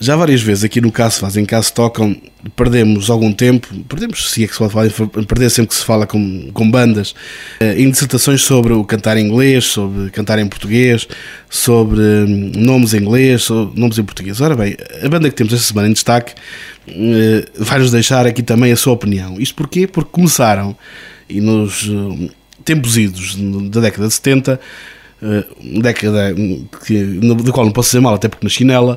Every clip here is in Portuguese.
Já várias vezes aqui no Caso Fazem, Caso Tocam, perdemos algum tempo, se é que se pode falar, perder sempre que se fala com bandas, em dissertações sobre o cantar em inglês, sobre cantar em português, sobre nomes em inglês, sobre nomes em português. Ora bem, a banda que temos esta semana em destaque vai-nos deixar aqui também a sua opinião. Isto porquê? Porque começaram, e nos tempos idos da década de 70, década da qual não posso dizer mal, até porque nasci nela,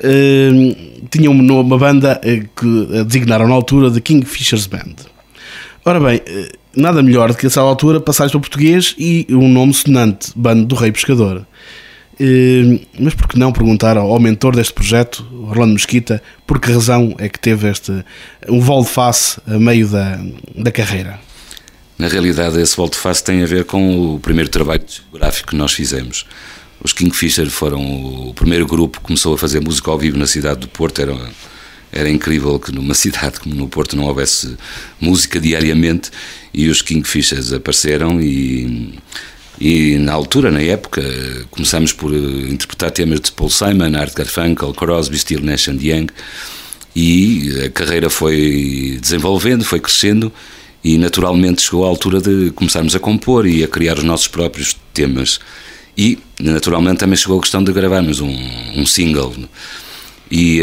tinham uma banda que a designaram na altura de Kingfishers Band. Ora bem, nada melhor do que essa altura passares para o português e um nome sonante, Bando do Rei Pescador. Mas por que não perguntar ao mentor deste projeto, Orlando Mesquita, por que razão é que teve um volte-face a meio da carreira? Na realidade, esse volte-face tem a ver com o primeiro trabalho discográfico que nós fizemos. Os Kingfisher foram o primeiro grupo que começou a fazer música ao vivo na cidade do Porto. Era incrível que numa cidade como no Porto não houvesse música diariamente, e os Kingfishers apareceram e na altura, na época, começámos por interpretar temas de Paul Simon, Art Garfunkel, Crosby, Stills, Nash & Young, e a carreira foi desenvolvendo, foi crescendo, e naturalmente chegou à altura de começarmos a compor e a criar os nossos próprios temas. E naturalmente também chegou a questão de gravarmos um single. E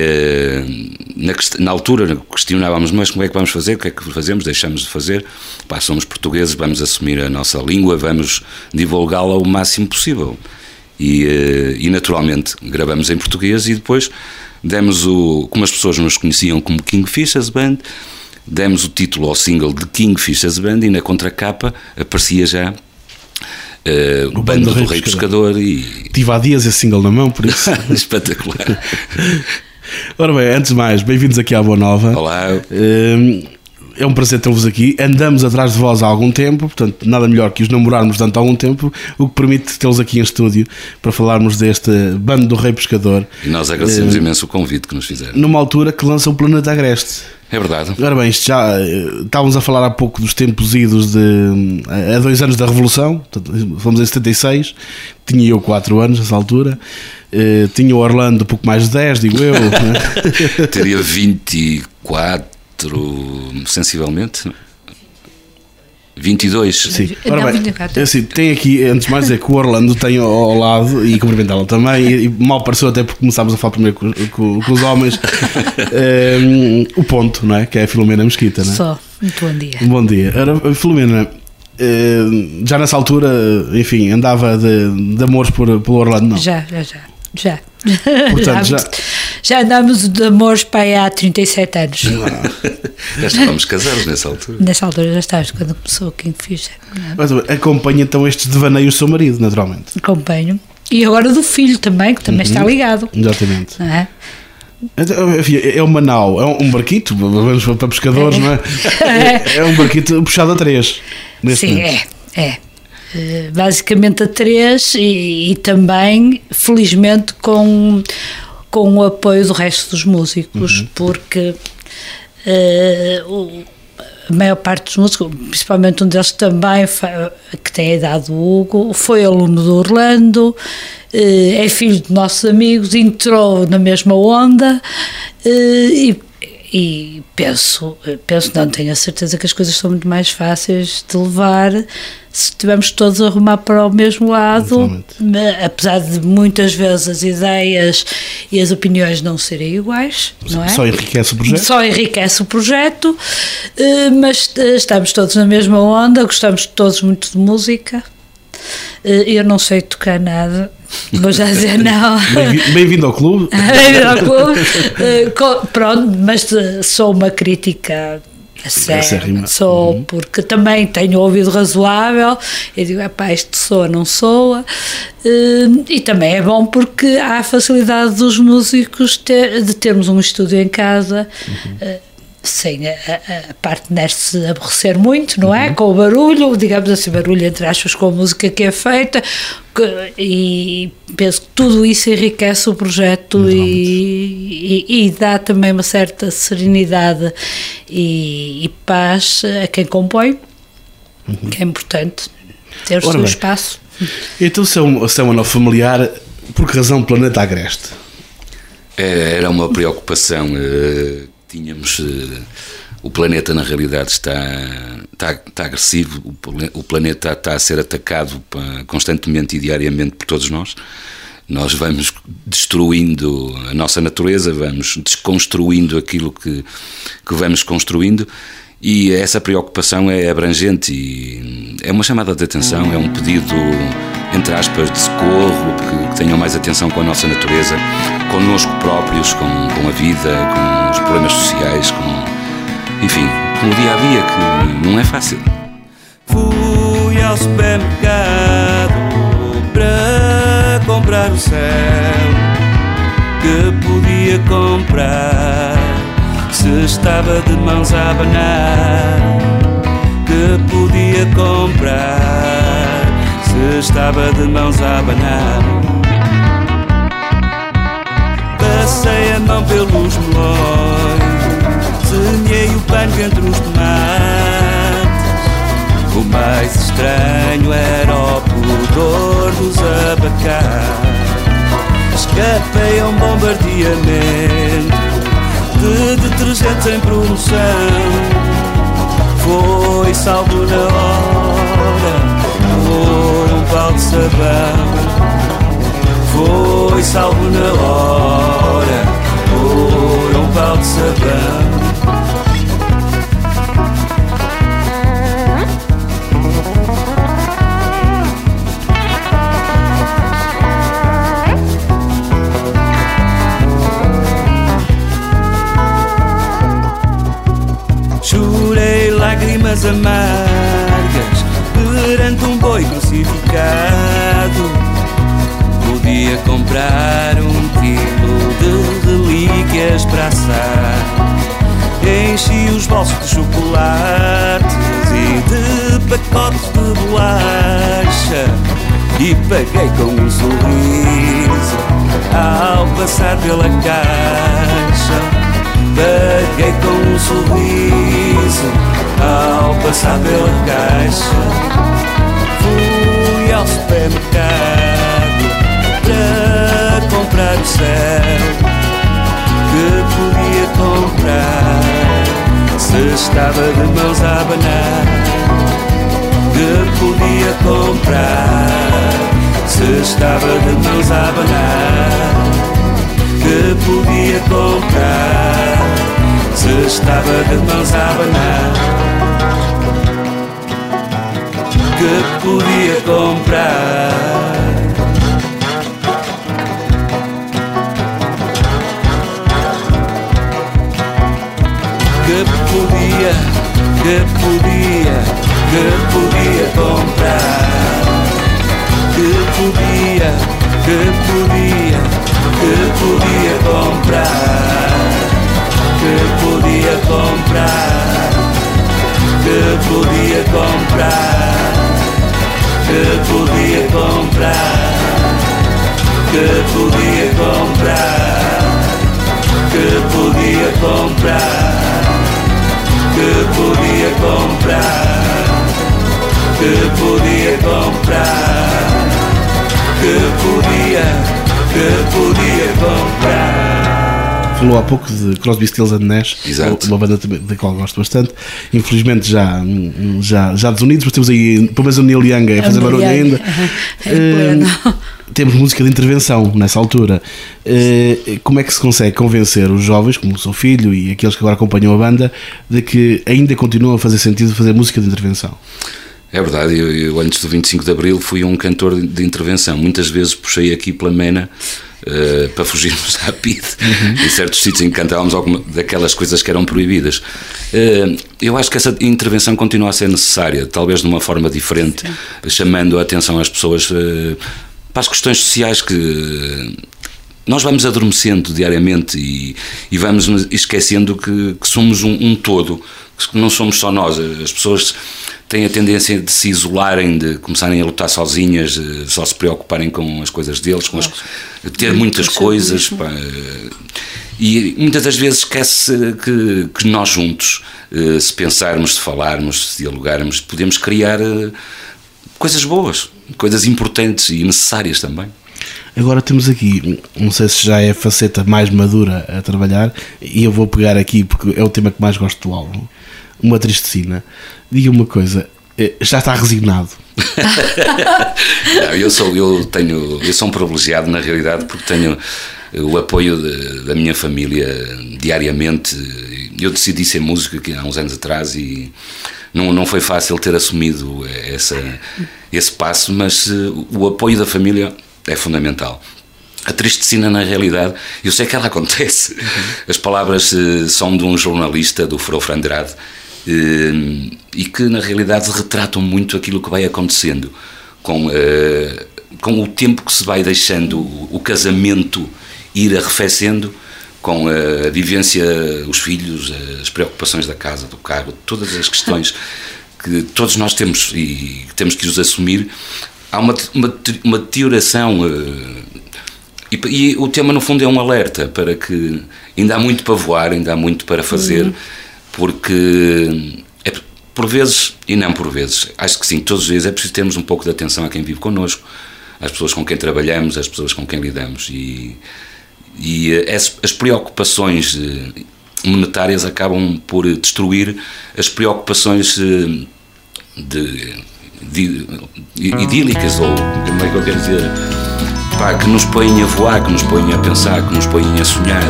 na altura questionávamos, mas como é que vamos fazer? O que é que fazemos? Deixamos de fazer? Somos portugueses, vamos assumir a nossa língua, vamos divulgá-la o máximo possível. E naturalmente gravamos em português, e depois demos como as pessoas nos conheciam como Kingfishers Band, demos o título ao single de Kingfishers Band, e na contracapa aparecia já o Bando do Rei Pescador. E tive há dias esse single na mão, por isso. Espetacular. Ora bem, antes de mais, bem-vindos aqui à Boa Nova. Olá. É um prazer ter-vos aqui. Andamos atrás de vós há algum tempo, portanto nada melhor que os namorarmos durante algum tempo, o que permite tê-los aqui em estúdio para falarmos deste Bando do Rei Pescador. E nós agradecemos imenso o convite que nos fizeram. Numa altura que lança o Planeta Agreste. É verdade. Ora bem, isto já estávamos a falar há pouco dos tempos idos há 2 anos da Revolução, fomos em 76, tinha eu 4 anos nessa altura, tinha o Orlando pouco mais de 10, digo eu. Né? Teria 24, sensivelmente. 22. Sim. Ora bem, assim, tem aqui, antes de mais dizer que o Orlando tem ao lado, e cumprimentá-lo também, e mal pareceu até porque começámos a falar primeiro com os homens, o ponto, não é? Que é a Filomena Mesquita, não é? Só, muito bom dia. Bom dia. Ora, Filomena, já nessa altura, enfim, andava de amores pelo Orlando, não? Já. Portanto, já andámos de amores para aí há 37 anos. Já estávamos casados nessa altura. Nessa altura já estávamos, quando começou o Kingfisher. Mas acompanha então estes devaneios do seu marido, naturalmente. Acompanho. E agora do filho também, que também está ligado. Exatamente. Não é? É uma nau, é um barquito, vamos para pescadores, não é? É um barquito puxado a 3. Sim, é. Basicamente a 3 e também, felizmente, com o apoio do resto dos músicos, porque a maior parte dos músicos, principalmente um deles também, que tem a idade do Hugo, foi aluno do Orlando, é filho de nossos amigos, entrou na mesma onda, e penso, não tenho a certeza que as coisas são muito mais fáceis de levar se estivermos todos a arrumar para o mesmo lado, apesar de muitas vezes as ideias e as opiniões não serem iguais, não é? Só enriquece o projeto. Mas estamos todos na mesma onda, gostamos todos muito de música. Eu não sei tocar nada, vou já dizer não. Bem-vindo ao clube. Bem-vindo ao clube. Pronto, mas sou uma crítica séria, sou, porque também tenho ouvido razoável, e digo, isto soa, não soa, e também é bom porque há a facilidade dos músicos de termos um estúdio em casa, sem a parte de se aborrecer muito, não é? Com o barulho, digamos assim, barulho entre aspas, com a música que é feita, e penso que tudo isso enriquece o projeto e dá também uma certa serenidade e paz a quem compõe, que é importante ter o seu espaço. Então, se é uma nova familiar, por que razão Planeta Agreste? Era uma preocupação. Tínhamos... O planeta, na realidade, está agressivo. O planeta está a ser atacado constantemente e diariamente por todos nós. Nós vamos destruindo a nossa natureza, vamos desconstruindo aquilo que vamos construindo, e essa preocupação é abrangente e é uma chamada de atenção, é um pedido, entre aspas, de socorro, que tenham mais atenção com a nossa natureza, connosco próprios, com a vida, com os problemas sociais, enfim, com o dia-a-dia, que não é fácil. Fui ao supermercado para comprar o céu que podia comprar se estava de mãos a abanar, que podia comprar se estava de mãos a abanar. Passei a mão pelos melões, semeei o pano entre os tomates. O mais estranho era o pudor dos abacates. Escapei a um bombardeamento de detergentes em promoção. Foi salvo na hora por um pau de sabão. Foi salvo na hora por um pau de sabão. Chorei lágrimas amargas perante um boi crucificado. Podia comprar 1 quilo de relíquias para assar. Enchi os bolsos de chocolates e de pacotes de bolacha e paguei com um sorriso ao passar pela caixa. Paguei com um sorriso ao passar pela caixa. Fui ao supermercado para comprar o céu que podia comprar se estava de mãos a abanar. Que podia comprar se estava de mãos a abanar. Que podia comprar se estava de mãos a abanar. Que podia comprar. Que podia comprar. Que podia comprar. Que podia comprar. Que podia comprar. Que podia comprar. Que podia comprar. Que podia comprar. Que podia comprar. Que podia comprar. Que podia comprar. Falou há pouco de Crosby, Stills and Nash. Exato. Uma banda da qual gosto bastante. Infelizmente já desunidos, mas temos aí pelo menos o Neil Young a fazer barulho ainda. Temos música de intervenção nessa altura. Como é que se consegue convencer os jovens, como o seu filho e aqueles que agora acompanham a banda, de que ainda continua a fazer sentido fazer música de intervenção? É verdade, eu antes do 25 de Abril fui um cantor de intervenção. Muitas vezes puxei aqui pela Mena para fugirmos à PIDE, em certos sítios em que cantávamos alguma daquelas coisas que eram proibidas. Eu acho que essa intervenção continua a ser necessária, talvez de uma forma diferente, chamando a atenção às pessoas para as questões sociais que nós vamos adormecendo diariamente e vamos esquecendo que somos um todo, que não somos só nós. As pessoas têm a tendência de se isolarem, de começarem a lutar sozinhas, só se preocuparem com as coisas deles, ter muitas coisas, e muitas das vezes esquece que nós juntos, se pensarmos, se falarmos, se dialogarmos, podemos criar coisas boas, coisas importantes e necessárias também. Agora temos aqui, não sei se já é a faceta mais madura a trabalhar, e eu vou pegar aqui porque é o tema que mais gosto do álbum, Uma Tristecina. Diga uma coisa, já está resignado? Não, eu sou um privilegiado na realidade, porque tenho o apoio da minha família diariamente. Eu decidi ser músico aqui há uns anos atrás e não foi fácil ter assumido esse passo, mas o apoio da família é fundamental. A tristecina, na realidade, eu sei que ela acontece. As palavras são de um jornalista, do Frofra Andrade, e que na realidade retratam muito aquilo que vai acontecendo com o tempo que se vai deixando o casamento ir arrefecendo, com a vivência, os filhos, as preocupações da casa, do carro, todas as questões que todos nós temos e temos que os assumir. Há uma deterioração, e o tema no fundo é um alerta para que ainda há muito para voar, ainda há muito para fazer, porque por vezes, e não por vezes, acho que sim, todos os dias é preciso termos um pouco de atenção a quem vive connosco, às pessoas com quem trabalhamos, às pessoas com quem lidamos, e as preocupações monetárias acabam por destruir as preocupações idílicas, ou como é que eu quero dizer, que nos põem a voar, que nos põem a pensar, que nos põem a sonhar.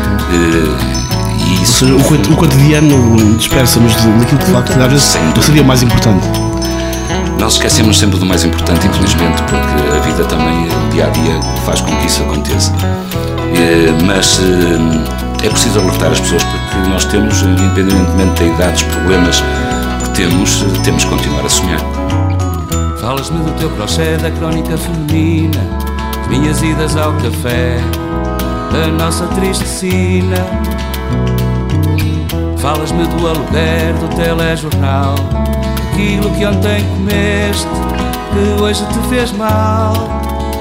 Ou seja, o cotidiano dispersa-nos daquilo que de facto às vezes seria o mais importante. Nós esquecemos sempre do mais importante, infelizmente, porque a vida também, o dia a dia, faz com que isso aconteça. Mas é preciso alertar as pessoas, porque nós temos, independentemente da idade, dos problemas que temos que continuar a sonhar. Falas-me do teu crochê, da crónica feminina, as minhas idas ao café, da nossa tristecina. Falas-me do aluguer, do telejornal, aquilo que ontem comeste, que hoje te fez mal.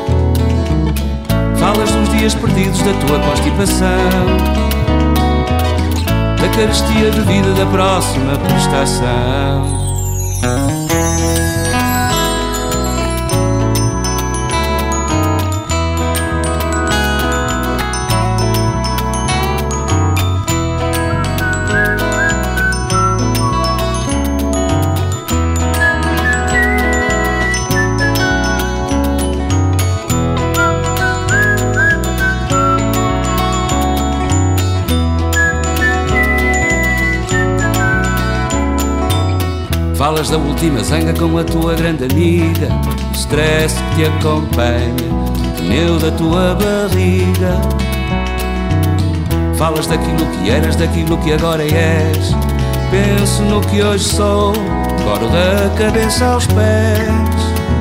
Falas dos dias perdidos da tua constipação, da carestia de vida da próxima prestação. Falas da última zanga com a tua grande amiga, o stress que te acompanha, o pneu da tua barriga. Falas daquilo que eras, daquilo que agora és. Penso no que hoje sou, coro da cabeça aos pés.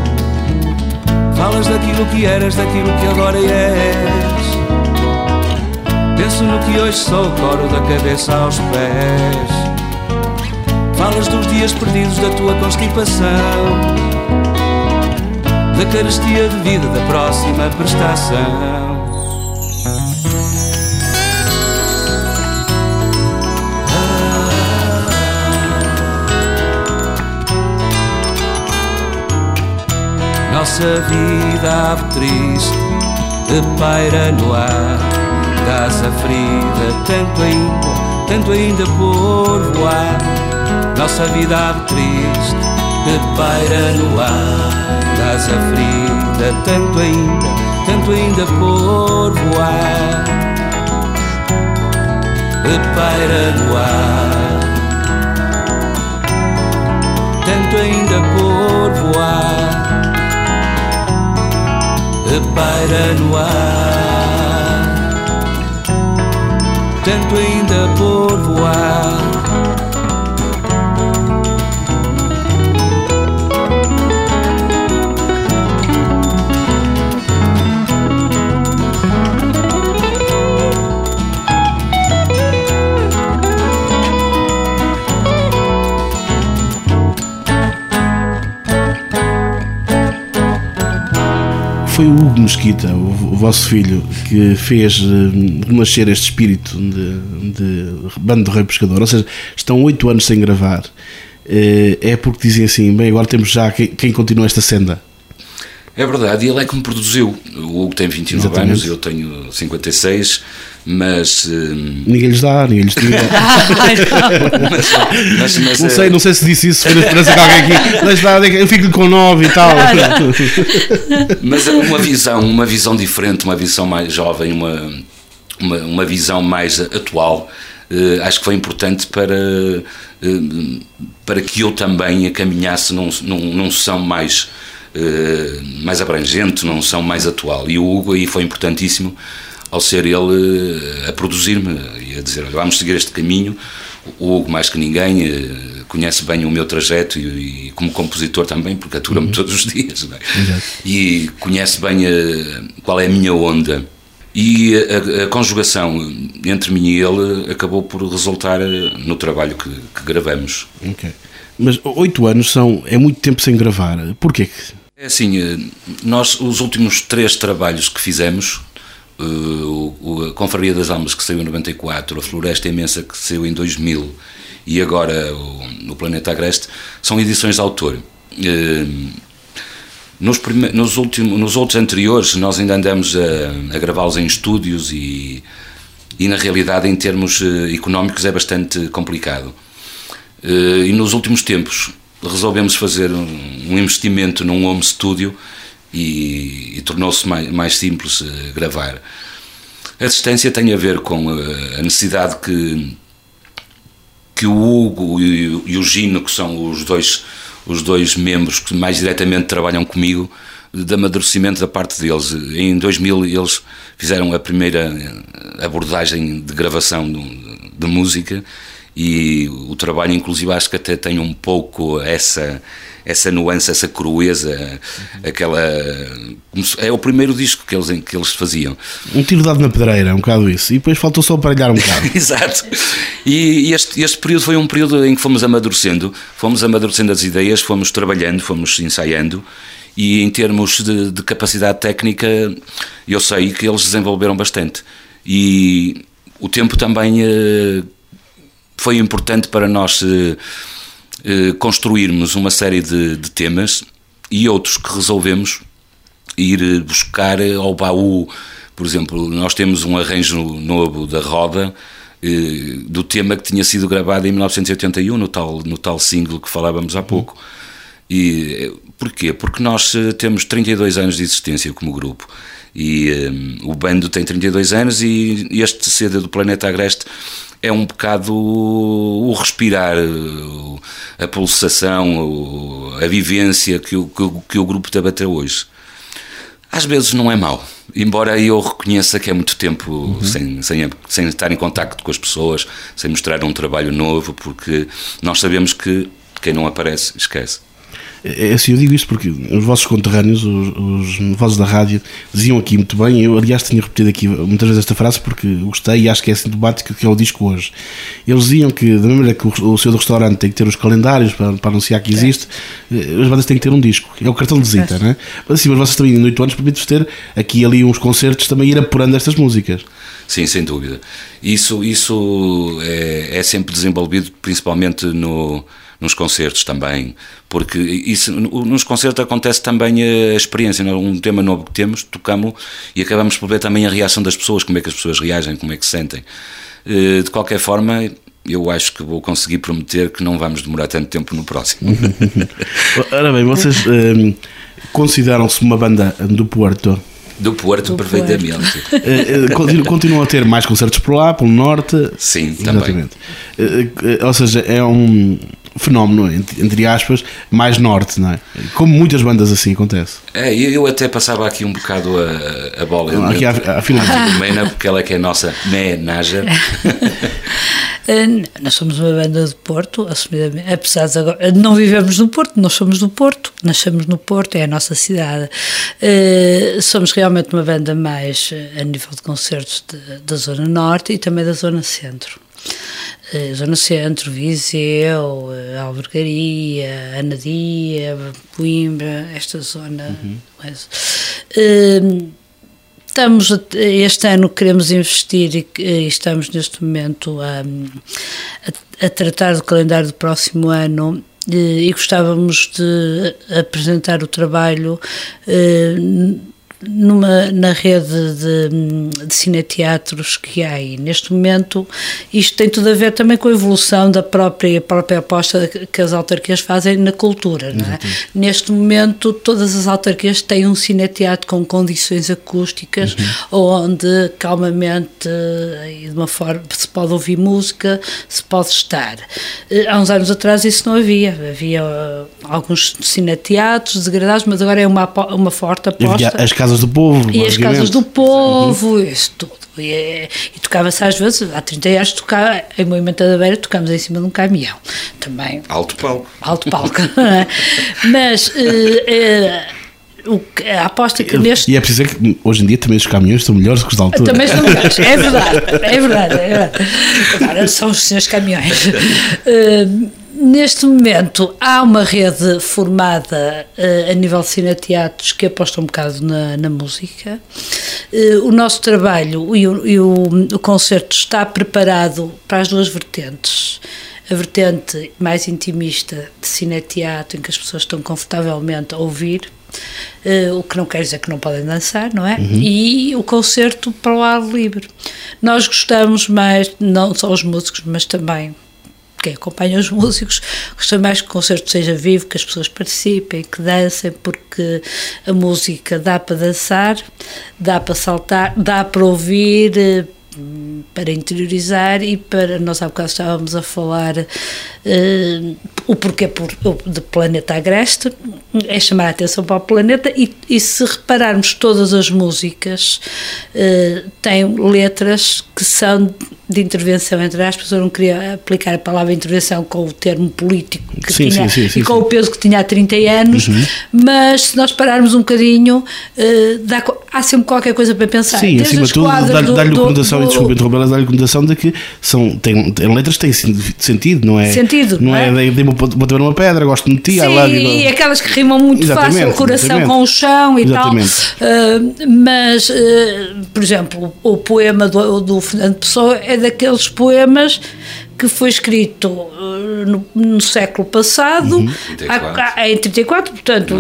Falas daquilo que eras, daquilo que agora és. Penso no que hoje sou, coro da cabeça aos pés. Falas dos dias perdidos da tua constipação, da carestia de vida da próxima prestação. Nossa vida ave triste paira no ar, casa ferida, tanto ainda por voar. Nossa vida ave triste paira no ar, casa ferida, tanto ainda por voar. Paira no ar, tanto ainda por voar. Paira no ar, tanto ainda por voar. Foi o Hugo Mesquita, o vosso filho, que fez nascer este espírito de Banda do Rei Pescador. Ou seja, estão 8 anos sem gravar. É porque dizem assim, bem, agora temos já quem continua esta senda. É verdade, e ele é que me produziu. O Hugo tem 29 Exatamente. anos, eu tenho 56, mas... Ninguém lhes tira. Não sei se disse isso, foi na esperança que alguém aqui, eu fico com 9 e tal. Mas uma visão diferente, uma visão mais jovem, uma visão mais atual, acho que foi importante para que eu também caminhasse num som mais abrangente, num som mais atual. E o Hugo aí foi importantíssimo, ao ser ele a produzir-me e a dizer, olha, vamos seguir este caminho. O Hugo, mais que ninguém, conhece bem o meu trajeto e como compositor também, porque atura-me todos os dias, não é? E conhece bem qual é a minha onda. E a conjugação entre mim e ele acabou por resultar no trabalho que gravamos. Ok. Mas 8 anos é muito tempo sem gravar. Porquê? É assim, nós, os últimos 3 trabalhos que fizemos, a Confraria das Almas, que saiu em 94, a Floresta Imensa, que saiu em 2000, e agora o Planeta Agreste, são edições de autor. Nos outros anteriores, nós ainda andamos a gravá-los em estúdios e na realidade, em termos económicos, é bastante complicado. E nos últimos tempos resolvemos fazer um investimento num home studio e tornou-se mais simples gravar. A distância tem a ver com a necessidade que o Hugo e o Gino, que são os dois membros que mais diretamente trabalham comigo, de amadurecimento da parte deles. Em 2000 eles fizeram a primeira abordagem de gravação de música, e o trabalho, inclusive, acho que até tem um pouco essa nuance, essa crueza, aquela... É o primeiro disco que eles faziam. Um tiro dado na pedreira, um bocado isso, e depois faltou só aparelhar um bocado. Exato. E este período foi um período em que fomos amadurecendo as ideias, fomos trabalhando, fomos ensaiando, e em termos de capacidade técnica, eu sei que eles desenvolveram bastante. E o tempo também foi importante para nós construirmos uma série de temas, e outros que resolvemos ir buscar ao baú. Por exemplo, nós temos um arranjo novo da Roda, do tema que tinha sido gravado em 1981, no tal single que falávamos há pouco. E porquê? Porque nós temos 32 anos de existência como grupo, e o bando tem 32 anos, e este CD do Planeta Agreste é um bocado o respirar, a pulsação, a vivência que o grupo tem até hoje. Às vezes não é mau, embora eu reconheça que é muito tempo sem estar em contacto com as pessoas, sem mostrar um trabalho novo, porque nós sabemos que quem não aparece, esquece. É assim, eu digo isto porque os vossos conterrâneos, os vozes da rádio, diziam aqui muito bem. Eu, aliás, tinha repetido aqui muitas vezes esta frase porque gostei e acho que é sintomático, que é o disco hoje. Eles diziam que, da mesma maneira que o seu do restaurante tem que ter os calendários para anunciar que existe, as bandas têm que ter um disco. É o cartão de visita, não é? Mas assim, mas vocês também, em 8 anos, permitem-vos ter aqui e ali uns concertos, também ir apurando estas músicas. Sim, sem dúvida. Isso é sempre desenvolvido, principalmente nos concertos também, porque isso, nos concertos acontece também a experiência, um tema novo que temos, tocamos e acabamos por ver também a reação das pessoas, como é que as pessoas reagem, como é que se sentem. De qualquer forma, eu acho que vou conseguir prometer que não vamos demorar tanto tempo no próximo. Ora bem, vocês consideram-se uma banda do Porto? Do Porto, perfeitamente. Continuam a ter mais concertos por lá, pelo norte? Sim, exatamente. Também. Ou seja, é um fenómeno, entre aspas, mais norte, não é? Como muitas bandas assim acontece. Eu até passava aqui um bocado a bola. Aqui à Filomena, porque ela é que é a nossa manager. Nós somos uma banda de Porto, assumidamente, apesar de agora não vivemos no Porto, nós somos do Porto, nascemos no Porto, é a nossa cidade. Somos realmente uma banda mais a nível de concertos da Zona Norte e também da Zona Centro. Zona Centro, Viseu, Albergaria, Anadia, Coimbra, esta zona. Este ano queremos investir e estamos neste momento a tratar do calendário do próximo ano, e gostávamos de apresentar o trabalho na rede de cineteatros que há aí. Neste momento, isto tem tudo a ver também com a evolução da própria aposta que as autarquias fazem na cultura, não é? Neste momento, todas as autarquias têm um cineteatro com condições acústicas, onde calmamente e de uma forma se pode ouvir música, se pode estar. Há uns anos atrás isso não havia. Havia alguns cineteatros degradados, mas agora é uma forte aposta. As casas do povo, e as casas do povo, isso tudo. E tocava-se às vezes, há 30 anos, em Movimento da Beira, tocámos em cima de um caminhão. Também. Alto palco. Alto palco. Mas a aposta que neste... E é preciso dizer que hoje em dia também os caminhões estão melhores que os da altura. Também estão melhores, é verdade. Agora são os seus caminhões. Neste momento há uma rede formada a nível de cineteatros que aposta um bocado na música. O nosso trabalho e o concerto está preparado para as duas vertentes. A vertente mais intimista de cineteatro, em que as pessoas estão confortavelmente a ouvir, o que não quer dizer que não podem dançar, não é? E o concerto para o ar livre. Nós gostamos mais, não só os músicos, mas também quem acompanha os músicos, gosta mais que o concerto seja vivo, que as pessoas participem, que dancem, porque a música dá para dançar, dá para saltar, dá para ouvir, para interiorizar e para, nós há bocado estávamos a falar o porquê de Planeta Agreste, é chamar a atenção para o planeta e se repararmos todas as músicas têm letras que são de intervenção, entre aspas. Eu não queria aplicar a palavra intervenção com o termo político que tinha e com o peso que tinha há 30 anos, mas se nós pararmos um bocadinho há sempre qualquer coisa para pensar. Sim, acima de tudo dá-lhe conotação, e desculpa interromper, dá-lhe conotação de que tem letras que têm sentido, não é? Sentido, não é? Dei-me bater numa pedra, gosto de ti, e aquelas que rimam muito fácil, o coração com o chão e tal. Mas, por exemplo, o poema do Fernando Pessoa é daqueles poemas que foi escrito no século passado, em 34, portanto,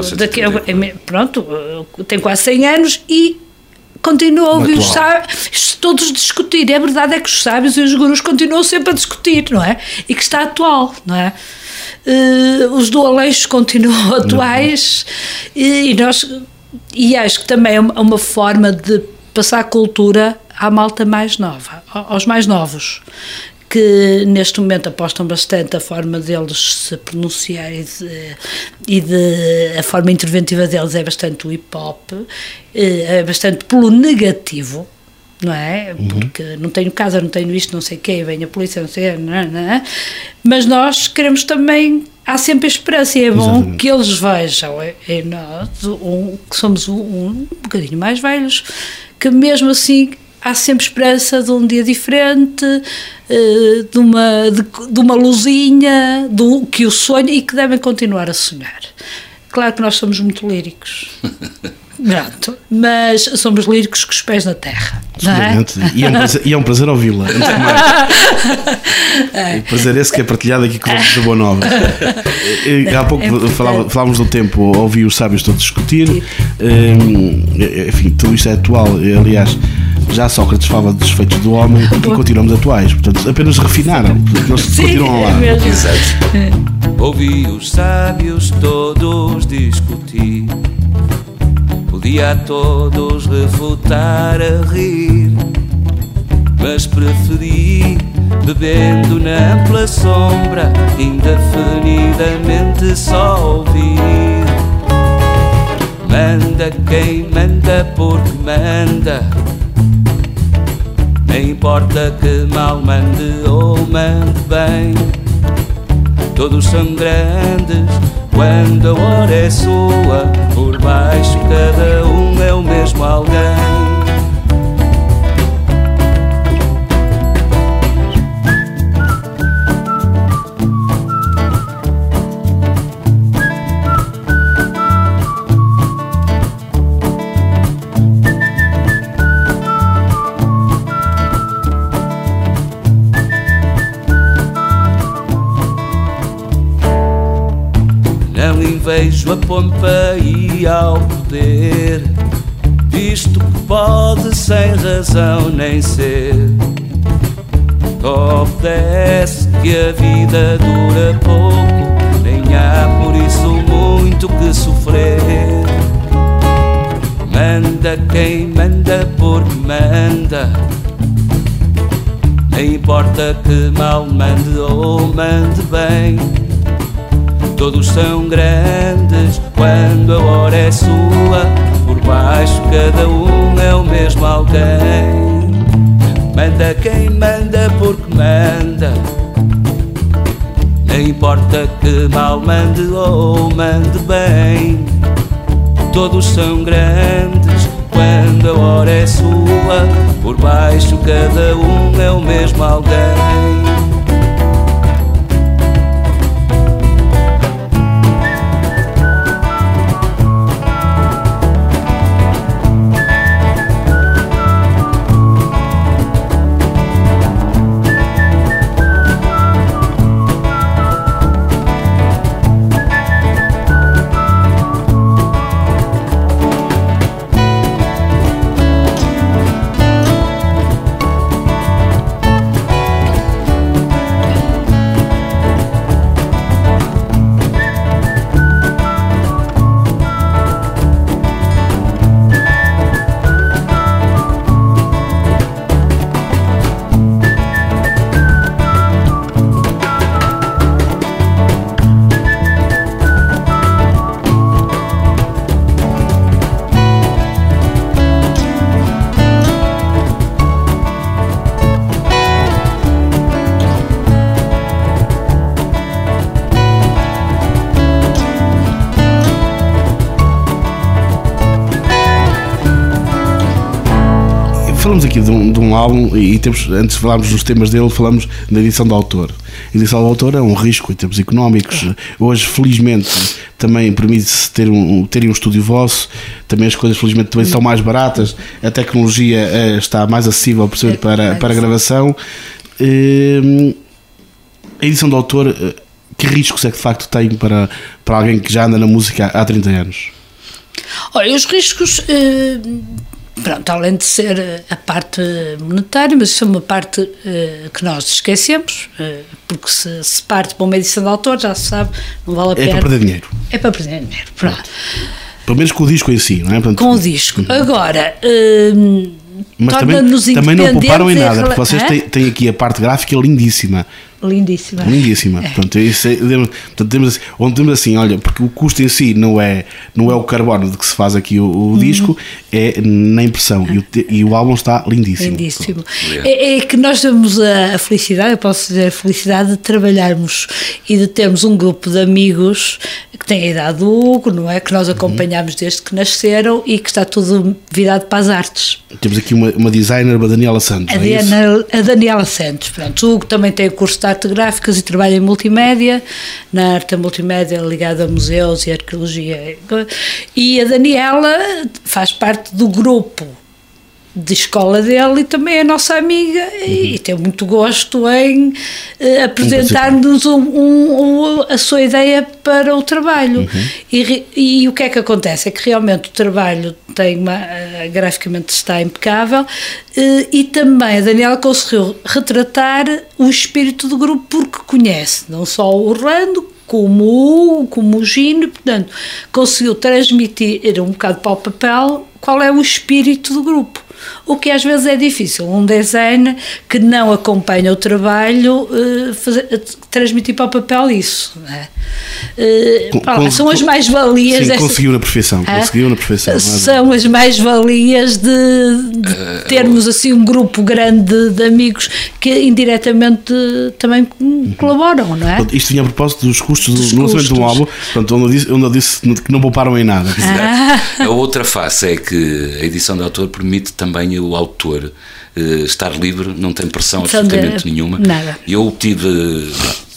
tem quase 100 anos e continua a ouvir os sábios todos discutir. A verdade é que os sábios e os gurus continuam sempre a discutir, não é? E que está atual, não é? Os do Aleixo continuam atuais e acho que também é uma forma de passar a cultura à malta mais nova, aos mais novos, que neste momento apostam bastante a forma deles se pronunciar a forma interventiva deles é bastante o hip-hop, é bastante pelo negativo, não é? Porque não tenho casa, não tenho isto, não sei o quê, vem a polícia, não sei, não. Mas nós queremos também, há sempre esperança e é bom que eles vejam em nós, que somos um bocadinho mais velhos, que mesmo assim há sempre esperança de um dia diferente, de uma luzinha, que o sonho e que devem continuar a sonhar. Claro que nós somos muito líricos. Pronto, mas somos líricos com os pés na terra, não é? E é um prazer ouvi-la, antes de mais. O prazer esse que é partilhado aqui com os da Boa Nova. Há pouco falávamos do tempo, ouvi os sábios todos discutir, enfim, tudo isto é atual. Aliás, já Sócrates falava dos defeitos do homem e continuamos atuais, portanto apenas refinaram, eles continuam lá. Exato. Ouvi os sábios todos discutir, podia todos refutar a rir, mas preferi, bebendo na ampla sombra, indefinidamente só ouvir. Manda quem manda porque manda, não importa que mal mande ou mande bem. Todos são grandes quando a hora é sua, por baixo cada um é o mesmo alguém. invejo a pompa e ao poder, visto que pode sem razão nem ser. Obedece que a vida dura pouco, nem há por isso muito que sofrer. Manda quem manda porque manda, nem importa que mal mande ou mande bem. Todos são grandes quando a hora é sua, por baixo cada um é o mesmo alguém. Manda quem manda porque manda, nem importa que mal mande ou mande bem. Todos são grandes quando a hora é sua, por baixo cada um é o mesmo alguém. Falamos aqui de um álbum e temos, antes de falarmos dos temas dele, falamos da edição do autor. A edição do autor é um risco em termos económicos. Hoje, felizmente, também permite-se terem um estúdio vosso. Também as coisas, felizmente, também são mais baratas. A tecnologia está mais acessível para a gravação. A edição do autor, que riscos é que de facto tem para alguém que já anda na música há 30 anos? Olha, os riscos... Pronto, além de ser a parte monetária, mas isso é uma parte que nós esquecemos, porque se parte para uma edição de autor, já se sabe, não vale a pena. É para perder dinheiro. É para perder dinheiro, pronto. Pelo menos com o disco em si, não é? Portanto, com o disco. Agora, mas também não pouparam em nada, porque vocês têm aqui a parte gráfica lindíssima. Lindíssima. Portanto, isso onde temos assim, olha, porque o custo em si não é o carbono de que se faz aqui o disco, é na impressão, e o álbum está lindíssimo. É que nós temos a felicidade, eu posso dizer a felicidade de trabalharmos e de termos um grupo de amigos que tem a idade do Hugo, não é? Que nós acompanhamos desde que nasceram e que está tudo virado para as artes. Temos aqui uma designer, a Daniela Santos. A Daniela Santos, pronto. O Hugo também tem o curso de arte gráficas e trabalha em multimédia, na arte multimédia ligada a museus e arqueologia. E a Daniela faz parte do grupo de escola dele e também é nossa amiga e tem muito gosto em apresentar-nos a sua ideia para o trabalho. E o que é que acontece? É que realmente o trabalho graficamente está impecável e também a Daniela conseguiu retratar o espírito do grupo porque conhece não só o Orlando, como o Gino, portanto, conseguiu transmitir um bocado para o papel qual é o espírito do grupo. O que às vezes é difícil, um designer que não acompanha o trabalho transmitir para o papel isso, não é? São as mais-valias. Sim, conseguiu na perfeição. São as mais-valias de termos assim um grupo grande de amigos que indiretamente também colaboram, não é? Isto vinha a propósito dos custos do lançamento de um álbum, portanto, onde eu disse que não pouparam em nada. A outra face é que a edição de autor permite também o autor estar livre, não tem pressão absolutamente nenhuma. Nada. Eu tive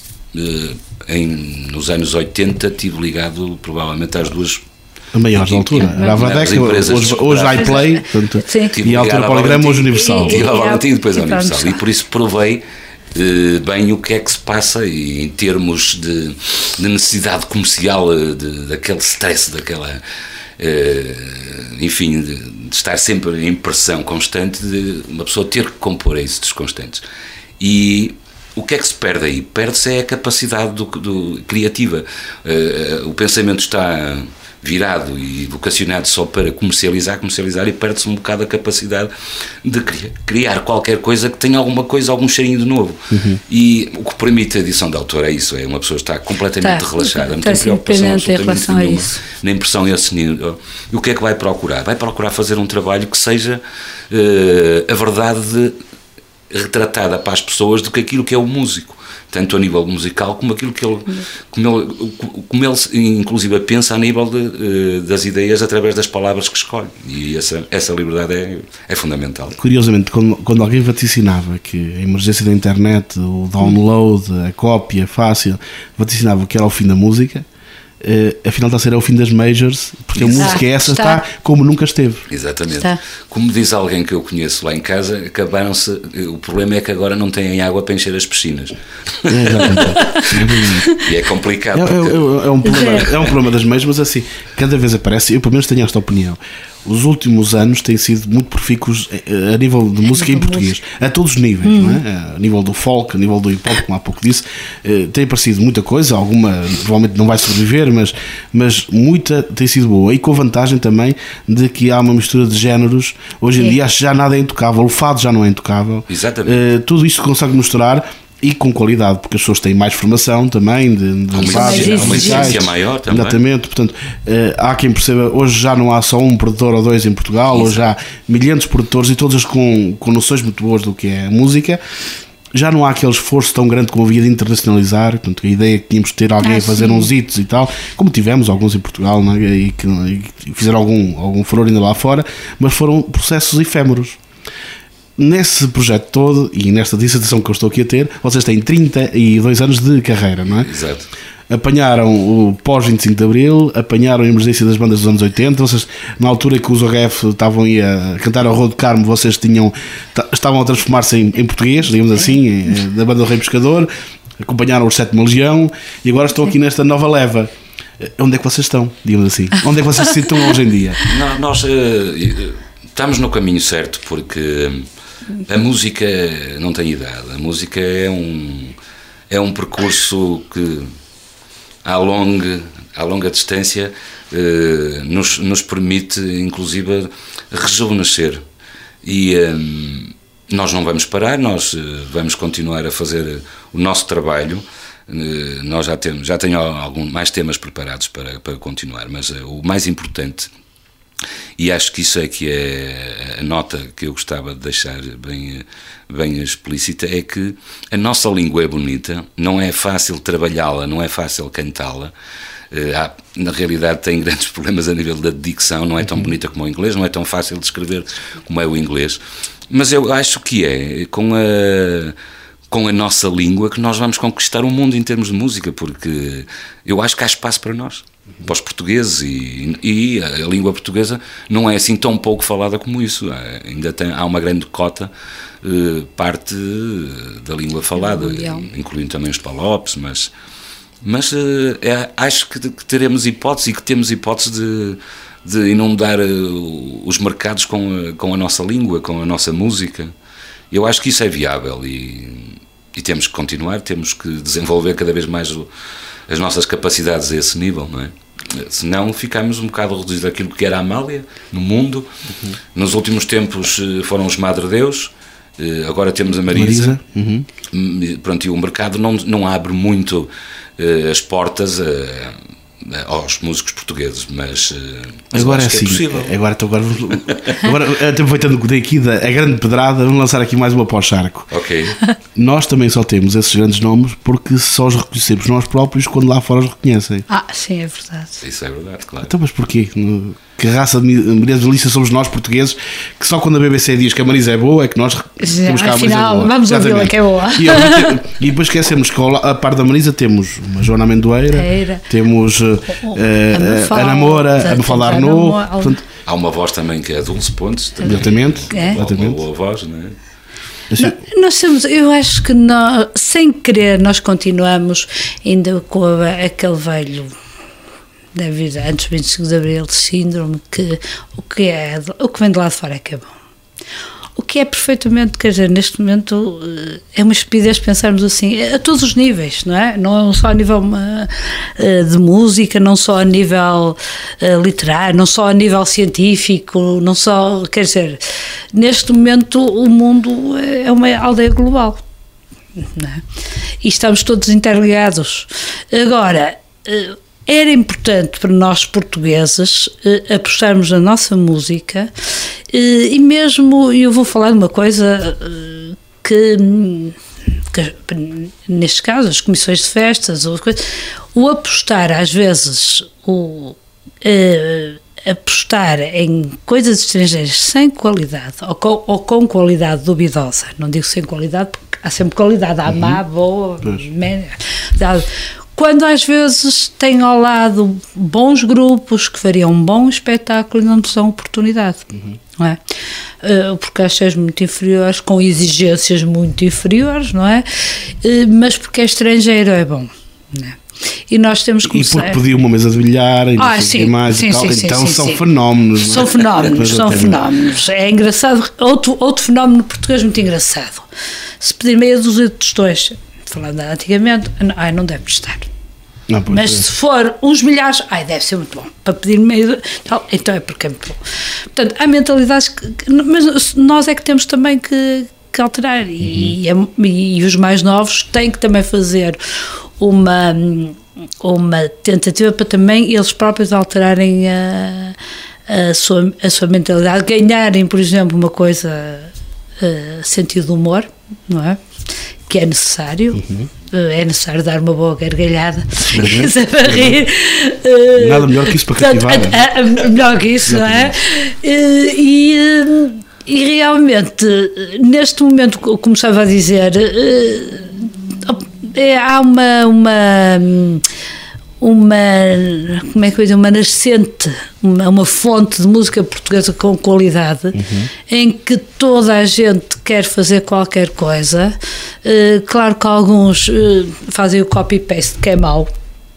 nos anos 80 estive ligado provavelmente às duas maiores da altura, era a Vadeca, hoje a iPlay, e a altura Poligrama, hoje Universal. E depois a Universal, e por isso provei bem o que é que se passa e em termos de necessidade comercial, daquele stress, daquela... enfim, de estar sempre em pressão constante, de uma pessoa ter que compor êxitos constantes. E o que é que se perde aí? Perde-se a capacidade criativa. O pensamento está virado e vocacionado só para comercializar e perde-se um bocado a capacidade de criar qualquer coisa que tenha alguma coisa, algum cheirinho de novo. E o que permite a edição de autor é isso, é uma pessoa estar completamente relaxada, não tem preocupação absolutamente nenhuma, nem pressão a esse nível. E o que é que vai procurar? Vai procurar fazer um trabalho que seja a verdade retratada para as pessoas do que aquilo que é o músico, tanto a nível musical como aquilo que ele, como ele inclusive pensa a nível das ideias através das palavras que escolhe, e essa liberdade é fundamental. Curiosamente, quando alguém vaticinava que a emergência da internet, o download, a cópia fácil, vaticinava que era o fim da música, afinal está a ser o fim das majors, porque a música está como nunca esteve. Exatamente. Como diz alguém que eu conheço lá em casa, acabaram-se. O problema é que agora não têm água para encher as piscinas. E é complicado. É um problema das majors, mas assim, cada vez aparece, eu pelo menos tenho esta opinião. Os últimos anos têm sido muito profícuos a nível de música em português, a todos os níveis, não é? A nível do folk, a nível do hip hop, como há pouco disse, tem aparecido muita coisa, alguma provavelmente não vai sobreviver, mas muita tem sido boa, e com a vantagem também de que há uma mistura de géneros. Hoje em dia acho que já nada é intocável, o fado já não é intocável. Exatamente. Tudo isto consegue misturar, e com qualidade, porque as pessoas têm mais formação também, uma exigência maior também. Exatamente, portanto, há quem perceba, hoje já não há só um produtor ou dois em Portugal. Exato. Hoje há milhares de produtores e todos com noções muito boas do que é a música. Já não há aquele esforço tão grande como havia de internacionalizar, portanto, a ideia que tínhamos de ter alguém a fazer uns hits e tal, como tivemos alguns em Portugal, não é? e que fizeram algum furor ainda lá fora, mas foram processos efêmeros. Nesse projeto todo e nesta dissertação que eu estou aqui a ter, vocês têm 32 anos de carreira, não é? Exato. Apanharam o pós-25 de Abril, apanharam a emergência das bandas dos anos 80, vocês, na altura que os ORF estavam aí a cantar ao Rô de Carmo, vocês estavam a transformar-se em português, digamos assim, da banda do Rei Pescador, acompanharam o Sétima Legião e agora estão aqui nesta nova leva. Onde é que vocês estão, digamos assim? Onde é que vocês se situam hoje em dia? Nós estamos no caminho certo, porque a música não tem idade, a música é um percurso que à longa distância nos permite inclusive rejuvenescer, e nós não vamos parar, nós vamos continuar a fazer o nosso trabalho. Nós já tenho mais temas preparados para continuar, mas o mais importante, e acho que isso é que é a nota que eu gostava de deixar bem explícita, é que a nossa língua é bonita, não é fácil trabalhá-la, não é fácil cantá-la. Na realidade tem grandes problemas a nível da dicção, não é tão bonita como o inglês, não é tão fácil de escrever como é o inglês, mas eu acho que é com a nossa língua que nós vamos conquistar o mundo em termos de música, porque eu acho que há espaço para nós, para os portugueses, e a língua portuguesa não é assim tão pouco falada como isso. Ainda há uma grande cota, parte da língua falada, incluindo também os palopes, mas acho que teremos hipótese, e que temos hipótese de inundar os mercados com a nossa língua, com a nossa música. Eu acho que isso é viável, e temos que continuar, temos que desenvolver cada vez mais as nossas capacidades a esse nível, não é? Senão ficamos um bocado reduzidos àquilo que era a Amália no mundo. Nos últimos tempos foram os Madre Deus, agora temos a Marisa. Pronto, e o mercado não abre muito as portas aos músicos portugueses, mas agora é assim, agora aproveitando daqui a grande pedrada, vamos lançar aqui mais uma para o charco. Ok. Nós também só temos esses grandes nomes porque só os reconhecemos nós próprios quando lá fora os reconhecem. Sim, é verdade. Isso é verdade, claro. Então, mas porquê? Que raça de milícia somos nós portugueses, que só quando a BBC diz que a Marisa é boa é que nós temos cá a Marisa boa. Vamos ouvi-la, que é boa. E depois esquecemos que a par da Marisa temos uma Joana Amendoeira, temos a Namora, a Mafalda Arnaud. Há uma voz também que é a Dulce Pontes, exatamente. Uma boa voz, não é? Nós temos, eu acho que nós, sem querer, nós continuamos ainda com aquele velho, deve vir antes do 25 de Abril, síndrome, que o que vem de lá de fora é que é bom. O que é perfeitamente, quer dizer, neste momento é uma estupidez pensarmos assim, a todos os níveis, não é? Não só a nível de música, não só a nível literário, não só a nível científico, não só, quer dizer, neste momento o mundo é uma aldeia global, não é? E estamos todos interligados. Agora, era importante para nós portugueses apostarmos na nossa música e mesmo, eu vou falar de uma coisa que neste caso, as comissões de festas, o apostar às vezes, apostar em coisas estrangeiras sem qualidade ou com qualidade duvidosa, não digo sem qualidade porque há sempre qualidade, há má, boa, média, quando às vezes tem ao lado bons grupos que fariam um bom espetáculo e não te dão oportunidade, não é? Porque achas muito inferiores, com exigências muito inferiores, não é? Mas porque é estrangeiro é bom, não é? E nós temos que começar... E porque pediu uma mesa de bilhar e não sei o que mais e tal, então são fenómenos. São fenómenos. É engraçado, outro fenómeno português muito engraçado. Se pedir meia dúzia de tostões, falando antigamente, não deve prestar. Não, mas se for uns milhares, deve ser muito bom. Para pedir meio, então é porque é muito bom. Portanto, há mentalidades mas nós é que temos também que alterar e os mais novos têm que também fazer uma tentativa para também eles próprios alterarem a sua mentalidade, ganharem, por exemplo, uma coisa, sentido de humor, não é? Que é necessário. É necessário dar uma boa gargalhada para rir. Nada melhor que isso para cativar. Melhor que isso, não é? E realmente, neste momento, como estava a dizer, há como é que eu digo, uma nascente, uma fonte de música portuguesa com qualidade, em que toda a gente quer fazer qualquer coisa. Claro que alguns fazem o copy-paste, que é mau.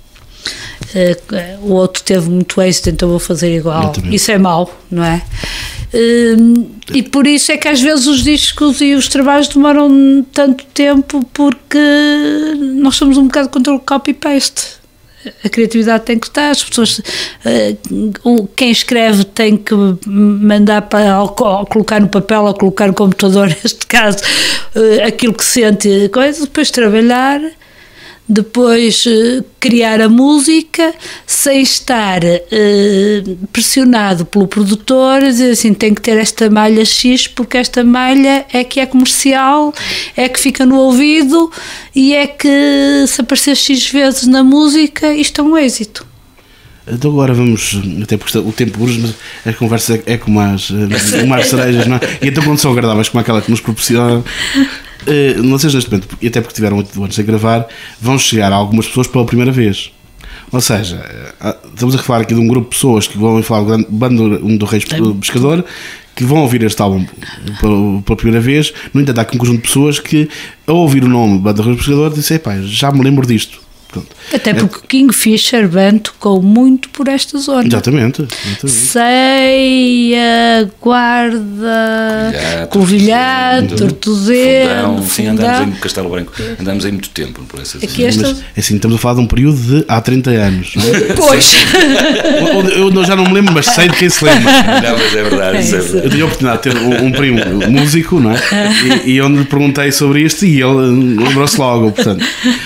O outro teve muito êxito, então vou fazer igual. Isso é mau, não é? E por isso é que às vezes os discos e os trabalhos demoram tanto tempo, porque nós somos um bocado contra o copy-paste. A criatividade tem que estar, as pessoas, quem escreve tem que mandar para, ou colocar no papel ou colocar no computador, neste caso, aquilo que sente, depois trabalhar, depois criar a música sem estar pressionado pelo produtor, dizer assim, tem que ter esta malha X porque esta malha é que é comercial, é que fica no ouvido e é que se aparecer X vezes na música isto é um êxito. Então agora vamos, até porque o tempo urge, mas a conversa é como as cerejas, não é? E então quando são agradáveis como aquela que nos proporciona... Vocês neste momento, e até porque tiveram 8 anos a gravar, vão chegar a algumas pessoas pela primeira vez. Ou seja, estamos a falar aqui de um grupo de pessoas que vão falar o Banda do Reis Pescador, que vão ouvir este álbum pela primeira vez. No entanto, há aqui um conjunto de pessoas que, ao ouvir o nome Banda do Reis Pescador, dizem, já me lembro disto. Pronto. Até porque Kingfisher Band tocou muito por esta zona. Exatamente. Ceia, Guarda, Covilhado, Tortozelo, Fundão. Sim, andamos em Castelo Branco. Andamos aí muito tempo por essas zonas. Mas assim, estamos a falar de um período de há 30 anos. Não é? Pois. Eu já não me lembro, mas sei de quem se lembra. Não, mas é verdade. Eu tive a oportunidade de ter um primo músico, não é? E onde lhe perguntei sobre isto e ele lembrou-se logo, portanto.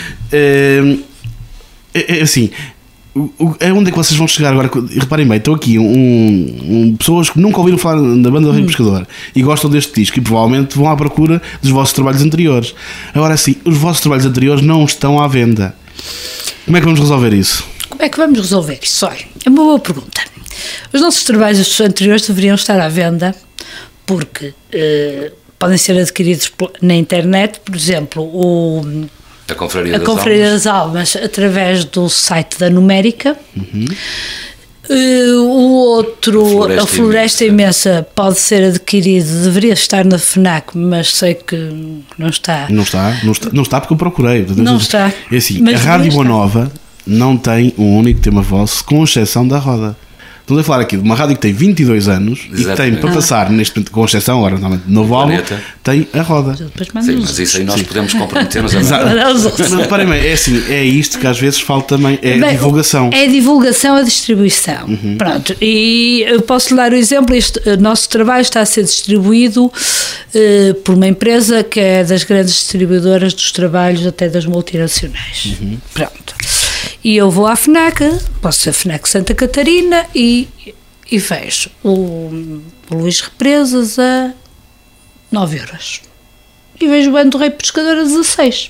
Assim, onde é que vocês vão chegar agora? Reparem bem, estão aqui pessoas que nunca ouviram falar da Banda do Rei Pescador e gostam deste disco e provavelmente vão à procura dos vossos trabalhos anteriores. Agora sim, os vossos trabalhos anteriores não estão à venda. Como é que vamos resolver isso? Como é que vamos resolver isso? Olha, é uma boa pergunta. Os nossos trabalhos anteriores deveriam estar à venda porque podem ser adquiridos na internet, por exemplo, a Confraria das Almas, através do site da Numérica. O outro, a Floresta Imensa, pode ser adquirido, deveria estar na FNAC, mas sei que não está. Não está porque eu procurei. Não está. É assim, a Rádio Boa Nova não tem um único tema-voz, com exceção da roda. Estamos a falar aqui de uma rádio que tem 22 anos. Exatamente. E que tem para passar, neste momento, com exceção, agora normalmente novo álbum, tem a roda. Sim, mas isso aí nós podemos comprometer-nos a Mas reparem bem, é assim, é isto que às vezes falta também, a divulgação. É a divulgação, a distribuição. Pronto, e eu posso lhe dar o exemplo, este nosso trabalho está a ser distribuído por uma empresa que é das grandes distribuidoras dos trabalhos, até das multinacionais. Pronto. E eu vou à FNAC, posso ser a FNAC Santa Catarina, e vejo o Luís Represas a 9 euros. E vejo o Bando do Rei Pescador a 16.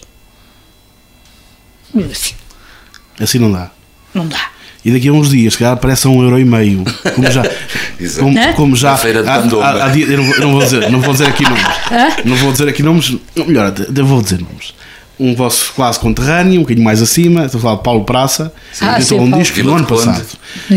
Assim não dá. Não dá. E daqui a uns dias, calhar, aparece a 1,5€. Como já. Eu não vou dizer aqui nomes. Não vou dizer aqui nomes. Melhor, eu vou dizer nomes. Um vosso quase conterrâneo, um bocadinho mais acima, estou a falar de Paulo Praça, então um disco no ano passado.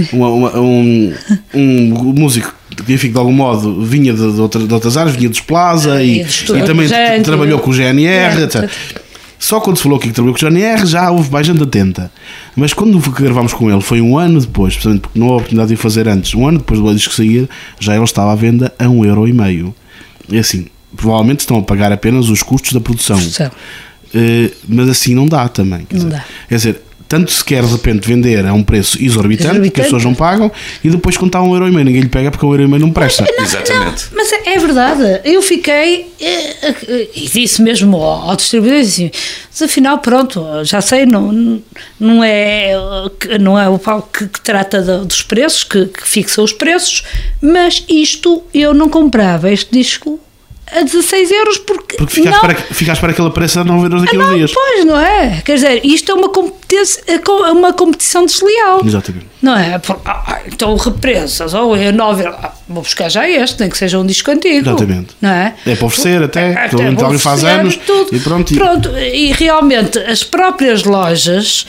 Um músico que, enfim, de algum modo vinha de outras áreas, vinha dos Plaza e também trabalhou com o GNR, etc. Só quando se falou que trabalhou com o GNR já houve mais gente atenta. Mas quando gravámos com ele, foi um ano depois, precisamente porque não houve a oportunidade de o fazer antes, um ano depois do disco sair, já ele estava à venda a 1,5€. E assim, provavelmente estão a pagar apenas os custos da produção. Mas assim não dá também. Quer dizer, tanto se quer de repente vender a um preço exorbitante que as pessoas não pagam, e depois quando está 1,5€, ninguém lhe pega porque 1,5€ não presta. Exatamente. Mas é verdade. Eu fiquei e disse mesmo ao distribuidor assim, mas afinal pronto, já sei, não é o Paulo que trata dos preços, que fixa os preços, mas isto eu não comprava este disco a 16€ porque ficaste para aquele preço a 9€ daqui a uns dias. Pois, não é? Quer dizer, isto é uma competição desleal. Exatamente. Não é? Então Represas, ou é 9€, vou buscar já este, nem que seja um disco antigo. Exatamente. Não é? É para oferecer até alguém faz anos tudo. E pronto. E realmente as próprias lojas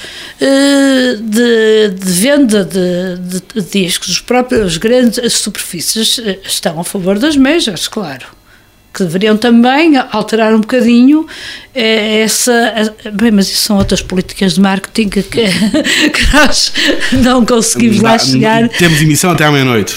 de venda de discos, os próprios grandes superfícies estão a favor das mesas, claro. Que deveriam também alterar um bocadinho bem, mas isso são outras políticas de marketing que nós não conseguimos lá chegar. Temos emissão até à meia-noite.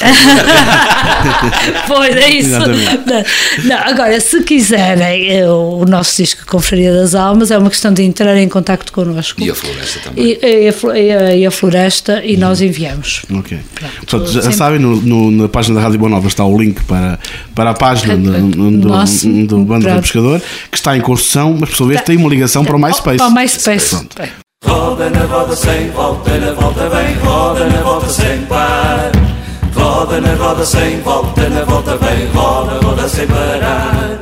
Pois, é isso. Não, agora, se quiserem o nosso disco Confraria das Almas, é uma questão de entrar em contacto connosco. E a Floresta também. E a Floresta, e nós enviamos. Ok. Portanto, já sabem, na página da Rádio Boa Nova está o link para a página do Bando do Pescador, que está em construção, mas por sua vez tem uma ligação para o MySpace. Para o MySpace. Roda na roda sem volta, na volta vem, roda na volta sem par. Roda na roda sem volta, na volta vem, roda, roda sem parar.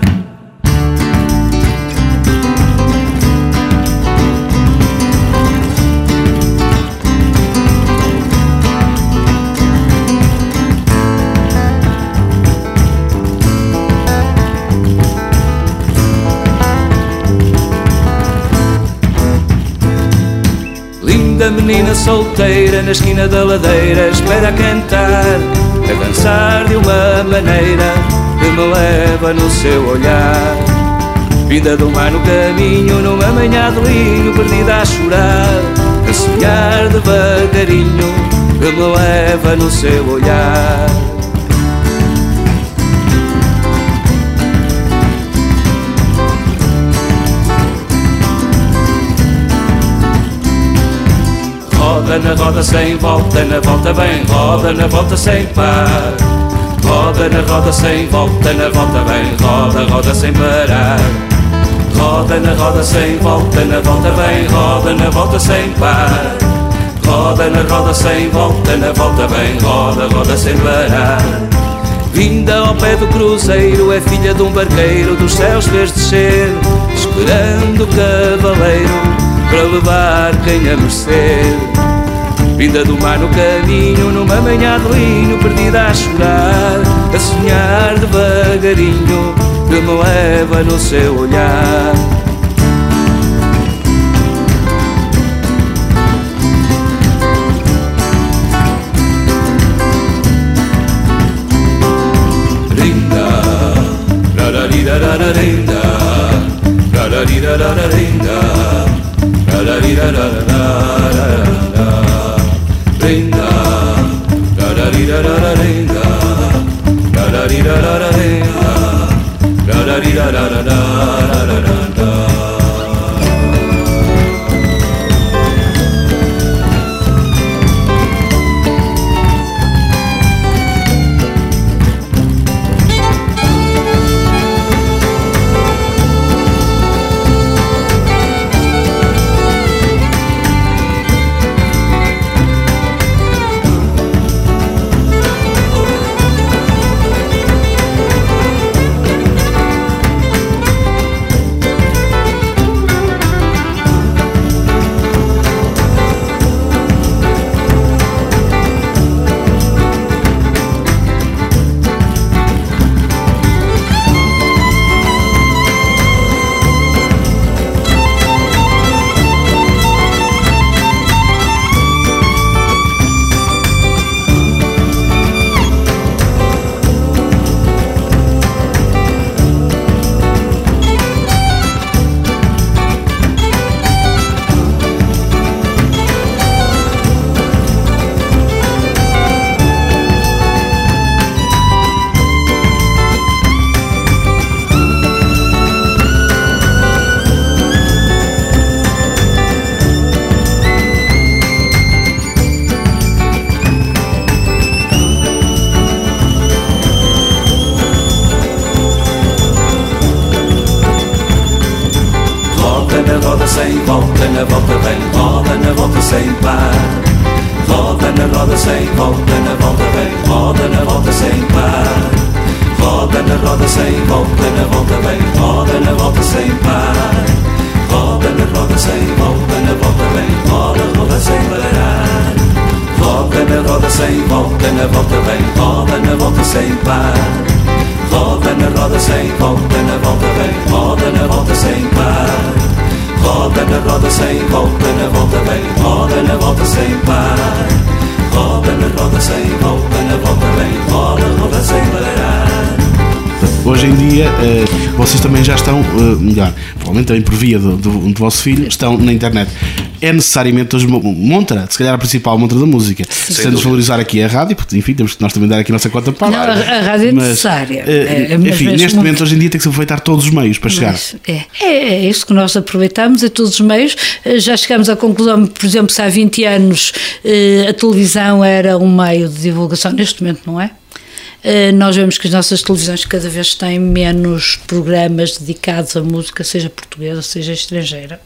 Linda menina solteira na esquina da ladeira espera a cantar, a dançar de uma maneira que me leva no seu olhar. Vinda do mar no caminho, numa manhã de linho, perdida a chorar, a sonhar devagarinho que me leva no seu olhar. Roda na roda sem volta, na volta bem, roda na volta sem par. Roda na roda sem volta, na volta bem, roda, roda sem parar. Roda na roda sem volta, na volta bem, roda na volta sem par. Roda na roda sem volta, na volta bem, roda, roda sem parar. Vinda ao pé do cruzeiro, é filha de um barqueiro, dos céus fez descer, esperando o cavaleiro para levar quem a merecer. Vinda do mar no caminho, numa manhã de linho, perdida a chorar, a sonhar devagarinho que me leva no seu olhar. sem volta, na volta vem roda, na volta sem par. Roda na roda sem volta, na volta vem roda, na volta sem par. Roda na roda sem volta, na volta vem roda, na volta sem par. Roda na roda sem volta, na volta vem roda, roda sem parar. Roda na roda sem volta, na volta vem roda, na volta sem par. Roda na roda sem volta, na volta vem roda, na volta sem par. Roda na roda sem volta, na volta vem roda, na volta sem par. Roda na roda sem volta, na volta vem roda, roda sem parar. Hoje em dia, vocês também já estão, melhor, provavelmente também por via do vosso filho, estão na internet. É necessariamente hoje montra, se calhar a principal montra da música. Precisamos valorizar aqui a rádio, porque enfim, temos que nós também dar aqui a nossa cota para lá. A rádio é necessária. Enfim, neste momento, hoje em dia, tem que se aproveitar todos os meios para chegar. É isso que nós aproveitamos, a todos os meios. Já chegamos à conclusão, por exemplo, se há 20 anos a televisão era um meio de divulgação, neste momento não é? Nós vemos que as nossas televisões cada vez têm menos programas dedicados à música, seja portuguesa, seja estrangeira.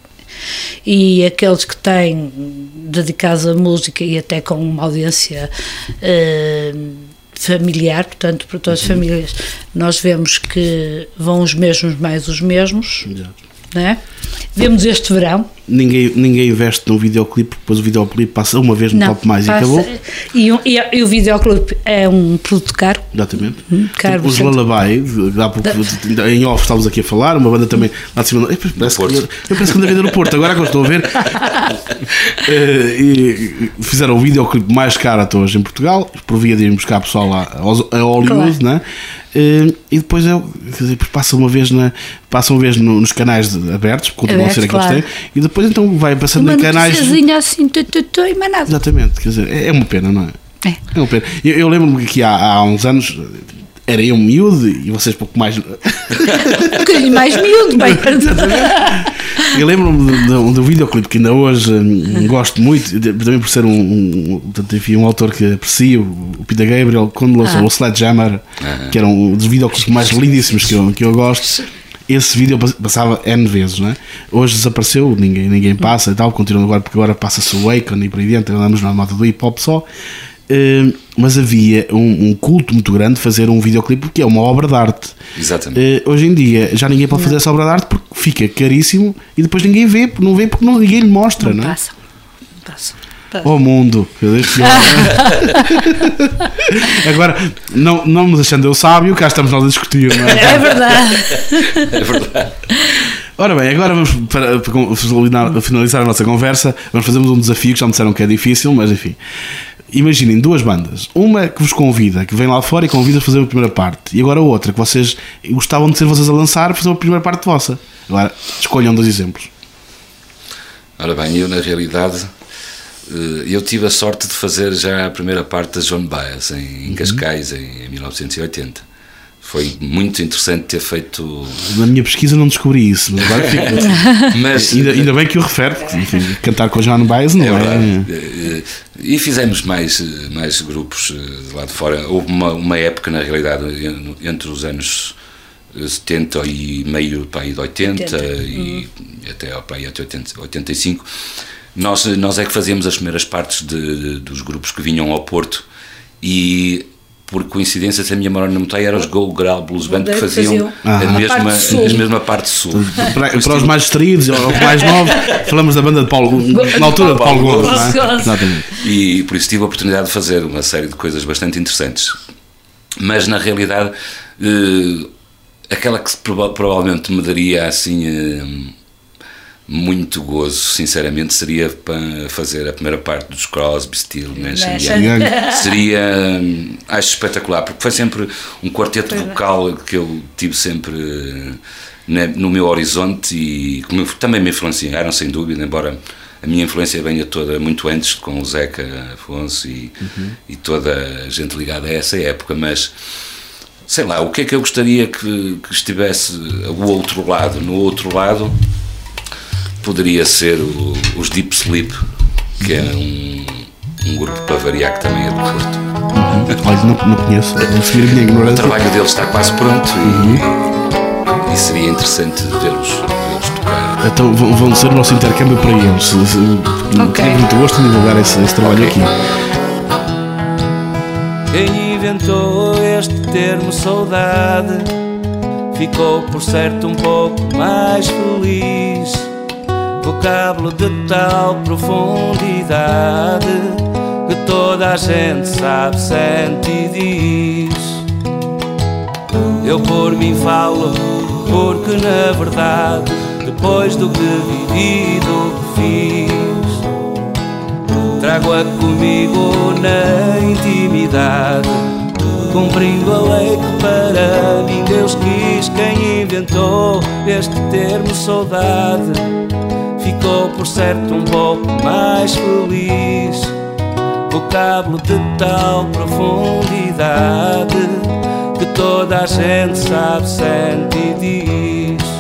E aqueles que têm dedicados à música e até com uma audiência familiar, portanto, para todas as famílias, nós vemos que vão os mesmos mais os mesmos. Não é? Vemos este verão. Ninguém investe num videoclipe, depois o videoclipe passa uma vez no Top Mais e acabou. E o videoclipe é um produto caro. Exatamente. Caro, os Lullaby, em off estávamos aqui a falar, uma banda também lá de cima. Eu penso que anda a vender no Porto, agora que eu estou a ver. E fizeram o videoclipe mais caro até hoje em Portugal, por via de ir buscar pessoal lá a Hollywood, claro. Né? E depois passa uma vez nos canais abertos, continuam a ser aqueles que têm, e depois então vai passando em canais assim, e mais nada. Exatamente, quer dizer, é uma pena, não é? É uma pena. Eu lembro-me que há uns anos era eu miúdo e vocês pouco mais. Um bocadinho mais miúdo, bem. Eu lembro-me do videoclipe que ainda hoje gosto muito, também por ser um autor que aprecio, o Peter Gabriel, quando lançou o Sledgehammer, que era um dos videoclipes mais lindíssimos que eu gosto. Esse vídeo passava N vezes, não é? Hoje desapareceu, ninguém passa e tal, continuando agora, porque agora passa-se o Akon e por aí dentro, andamos na moda do hip hop só. Mas havia um culto muito grande de fazer um videoclipe, porque é uma obra de arte. Exatamente. Hoje em dia já ninguém pode fazer essa obra de arte porque fica caríssimo e depois ninguém vê, não vê porque ninguém lhe mostra, não é? Passa. Oh mundo, agora não me deixando eu sábio, cá estamos nós a discutir, não é? É verdade. É verdade. Ora bem, agora vamos para finalizar a nossa conversa, vamos fazermos um desafio que já me disseram que é difícil, mas enfim. Imaginem duas bandas, uma que vos convida, que vem lá fora e convida a fazer a primeira parte, e agora outra que vocês gostavam de ser vocês a lançar, fazer a primeira parte vossa. Agora escolham 2 exemplos. Ora bem, eu na realidade eu tive a sorte de fazer já a primeira parte da Joan Baez em Cascais em 1980. Foi muito interessante ter feito... Na minha pesquisa não descobri isso, mas agora fico... mas ainda bem que o refere, porque enfim, cantar com Joan Baez não é... E fizemos mais grupos lá de fora. Houve uma época, na realidade, entre os anos 70 e meio de 80 e até 85, nós é que fazíamos as primeiras partes dos grupos que vinham ao Porto, e por coincidência, se a minha memória não me está, eram os Go Girl Blues Band que faziam a mesma parte sul. Para os mais distraídos ou os mais novos, falamos da banda de Paulo, na altura de Paulo Gomes, não é? Exatamente. E por isso tive a oportunidade de fazer uma série de coisas bastante interessantes. Mas na realidade, aquela que provavelmente me daria assim muito gozo, sinceramente, seria para fazer a primeira parte dos Crosby, Stills, Nash & Young. Seria, acho espetacular, porque foi sempre um quarteto vocal que eu tive sempre no meu horizonte, e que também me influenciaram, sem dúvida, embora a minha influência venha toda muito antes, com o Zeca Afonso e toda a gente ligada a essa época. Mas sei lá, o que é que eu gostaria que estivesse o outro lado? No outro lado poderia ser os Deep Sleep, que é um grupo, para variar, que também é do Porto. Olha, não conheço, o trabalho deles está quase pronto e seria interessante vê-los tocar. Então vão ser o nosso intercâmbio para eles. Tenho muito gosto de divulgar esse trabalho aqui. Quem inventou este termo saudade ficou por certo um pouco mais feliz. Vocábulo de tal profundidade que toda a gente sabe, sente e diz. Eu por mim falo, porque na verdade, depois do que vivi, do que fiz, trago-a comigo na intimidade, cumprindo a lei que para mim Deus quis. Quem inventou este termo saudade ficou por certo um pouco mais feliz. Vocábulo de tal profundidade que toda a gente sabe, sente e diz.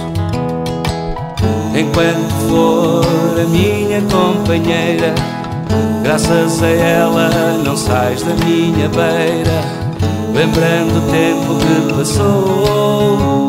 Enquanto for a minha companheira, graças a ela não sais da minha beira. Lembrando o tempo que passou,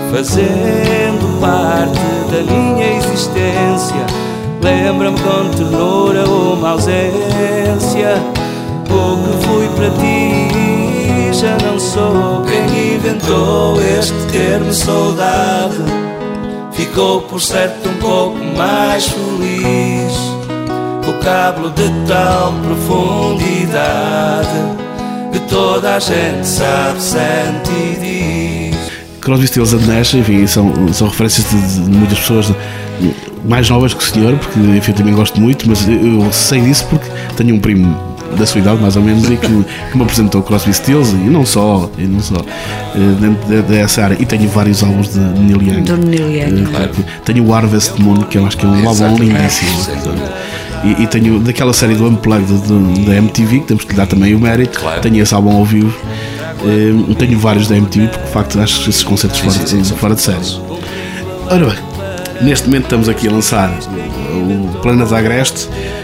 fazendo parte da minha existência. Lembra-me com ternura uma ausência. O que fui para ti já não sou. Quem inventou este termo saudade ficou por certo um pouco mais feliz. Vocábulo de tal profundidade que toda a gente sabe, sente e diz. Crosby, Stills and Nash, enfim, são referências de muitas pessoas mais novas que o senhor, porque enfim, eu também gosto muito, mas eu sei disso porque tenho um primo da sua idade, mais ou menos, e que me apresentou Crosby, Stills, e não só dentro dessa área. E tenho vários álbuns de Neil Young. Claro. Tenho o Harvest Moon, que eu acho que é um álbum lindíssimo. E tenho daquela série do Unplugged da MTV, que temos que lhe dar também o mérito. Claro. Tenho esse álbum ao vivo. Tenho vários da MTV, porque de facto acho esses concertos fora de série. Ora bem, neste momento estamos aqui a lançar o Planeta Agreste,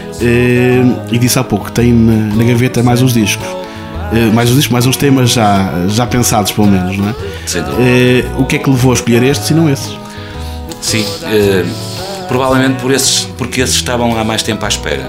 e disse há pouco que tem na gaveta mais uns discos, mais uns temas já pensados, pelo menos, não é? O que é que levou a escolher estes e não esses? Sim, provavelmente porque esses estavam há mais tempo à espera.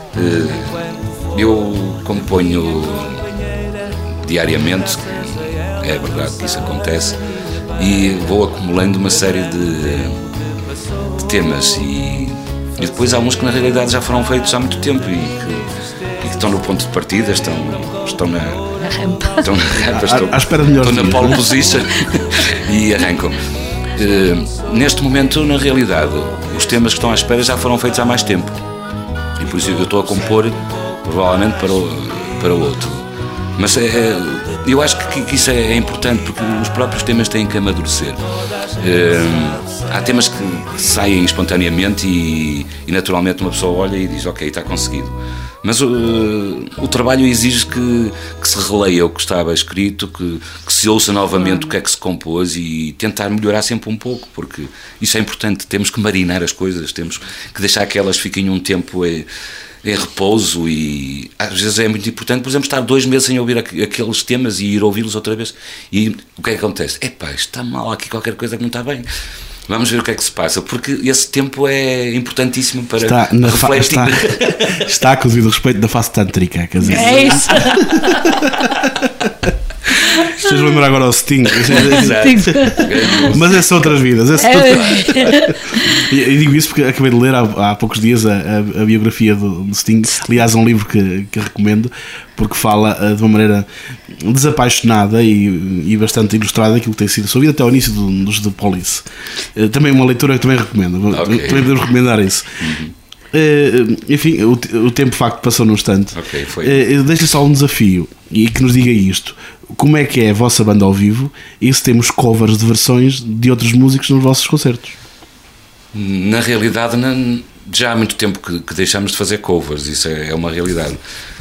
Eu componho diariamente, é verdade que isso acontece, e vou acumulando uma série de temas, e depois há uns que na realidade já foram feitos há muito tempo e que estão no ponto de partida, estão na rampa, à espera de melhores estão na pole position e arrancam. Neste momento, na realidade, os temas que estão à espera já foram feitos há mais tempo, e por isso eu estou a compor provavelmente para o outro. Mas eu acho que isso é importante, porque os próprios temas têm que amadurecer. Há temas que saem espontaneamente e naturalmente uma pessoa olha e diz ok, está conseguido. Mas o trabalho exige que se releia o que estava escrito, que se ouça novamente o que é que se compôs e tentar melhorar sempre um pouco, porque isso é importante. Temos que marinar as coisas, temos que deixar que elas fiquem um tempo em repouso, e às vezes é muito importante, por exemplo, estar 2 meses sem ouvir aqueles temas e ir ouvi-los outra vez. E o que é que acontece? Epá, está mal aqui qualquer coisa que não está bem. Vamos ver o que é que se passa, porque esse tempo é importantíssimo para refletir. Está com o devido respeito da face tântrica, quer dizer. É isso. Estás a lembrar agora ao Sting. Mas são outras vidas. Eu digo isso porque acabei de ler há poucos dias a biografia do Sting. Aliás, é um livro que recomendo, porque fala de uma maneira desapaixonada e bastante ilustrada aquilo que tem sido a sua vida até ao início dos The Police. Também uma leitura que também recomendo. Okay. Também podemos recomendar isso. Enfim, o tempo de facto passou num instante. Okay, deixa só um desafio e que nos diga isto: como é que é a vossa banda ao vivo e se temos covers de versões de outros músicos nos vossos concertos? Na realidade, já há muito tempo que deixamos de fazer covers, isso é uma realidade.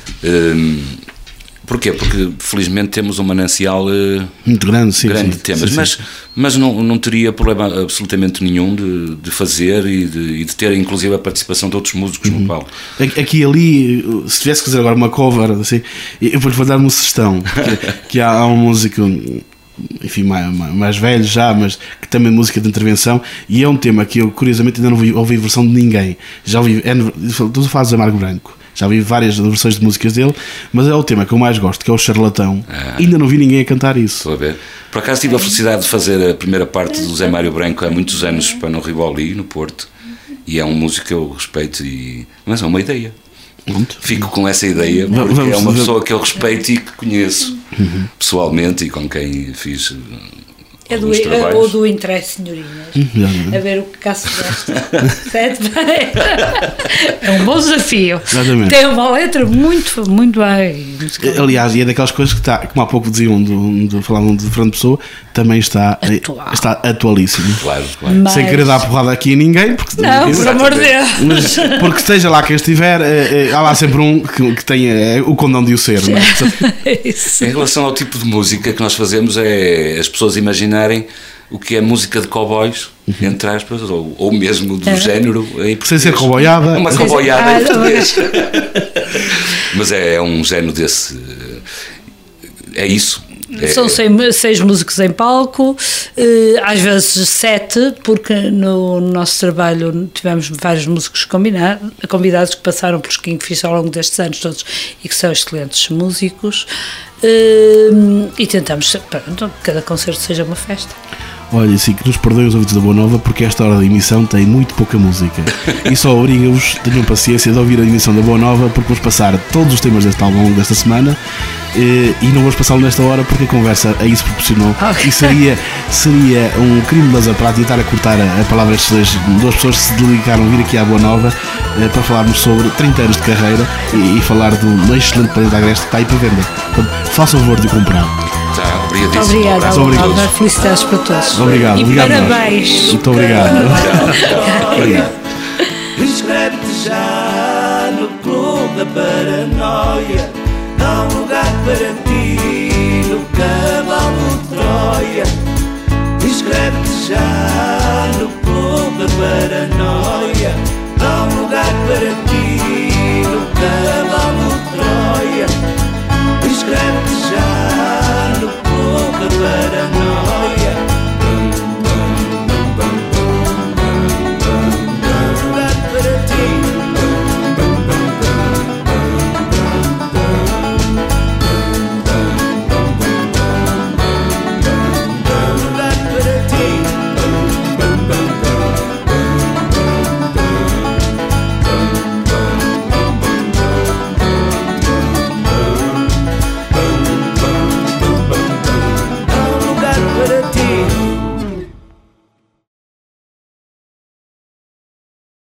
Porquê? Porque felizmente temos um manancial muito grande, de temas, mas não teria problema absolutamente nenhum de fazer e de ter inclusive a participação de outros músicos no palco. Aqui e ali, se tivesse que fazer agora uma cover, assim, eu vou-lhe dar uma sugestão, que há um músico, enfim, mais velho já, mas que também é música de intervenção, e é um tema que eu curiosamente ainda não ouvi versão de ninguém. Já ouvi, tu fazes Amargo Branco. Já vi várias versões de músicas dele, mas é o tema que eu mais gosto, que é o Charlatão. Ainda não vi ninguém a cantar isso. Estou a ver. Por acaso tive a felicidade de fazer a primeira parte do Zé Mário Branco há muitos anos para no Rivoli, no Porto, e é um músico que eu respeito, mas é uma ideia. Fico com essa ideia, porque é uma pessoa que eu respeito e que conheço pessoalmente e com quem fiz... ou do interesse, senhorinhas. A ver o que cá se gasta. É um bom desafio. Exatamente. Tem uma letra muito, muito bem. Aliás, e é daquelas coisas que está, como há pouco diziam, falavam de Fernando Pessoa, também está atualíssimo. Claro. Mas... sem querer dar porrada aqui a ninguém, porque não, por amor de Deus. Mas porque esteja lá quem estiver, há lá sempre um que tenha o condão de o ser. Não é? Em relação ao tipo de música que nós fazemos, é as pessoas imaginarem o que é música de cowboys, entre aspas, ou mesmo do género em português. Sem ser cowboyada. Uma cowboyada em português. Mas é um género desse. É isso. São 6 músicos em palco, às vezes 7, porque no nosso trabalho tivemos vários músicos convidados que passaram pelos Kingfisher ao longo destes anos todos e que são excelentes músicos, e tentamos que cada concerto seja uma festa. Olha, assim, que nos perdoem os ouvintes da Boa Nova, porque esta hora da emissão tem muito pouca música e só obriga-vos, tenham paciência de ouvir a emissão da Boa Nova, porque vamos passar todos os temas deste álbum desta semana, e não vamos passá-lo nesta hora porque a conversa a isso proporcionou. E seria um crime de desaprato estar a cortar a palavra destas duas pessoas que se dedicaram a vir aqui à Boa Nova para falarmos sobre 30 anos de carreira e falar do excelente Planeta Agreste que está aí para venda. Portanto, faça o favor de comprar. Obrigado. Felicidades para todos. Obrigado. E parabéns. Muito obrigado. Obrigado. Inscreve-te já no Clube da Paranoia. Há um lugar para ti no cavalo de Troia. Inscreve-te já no Clube da Paranoia.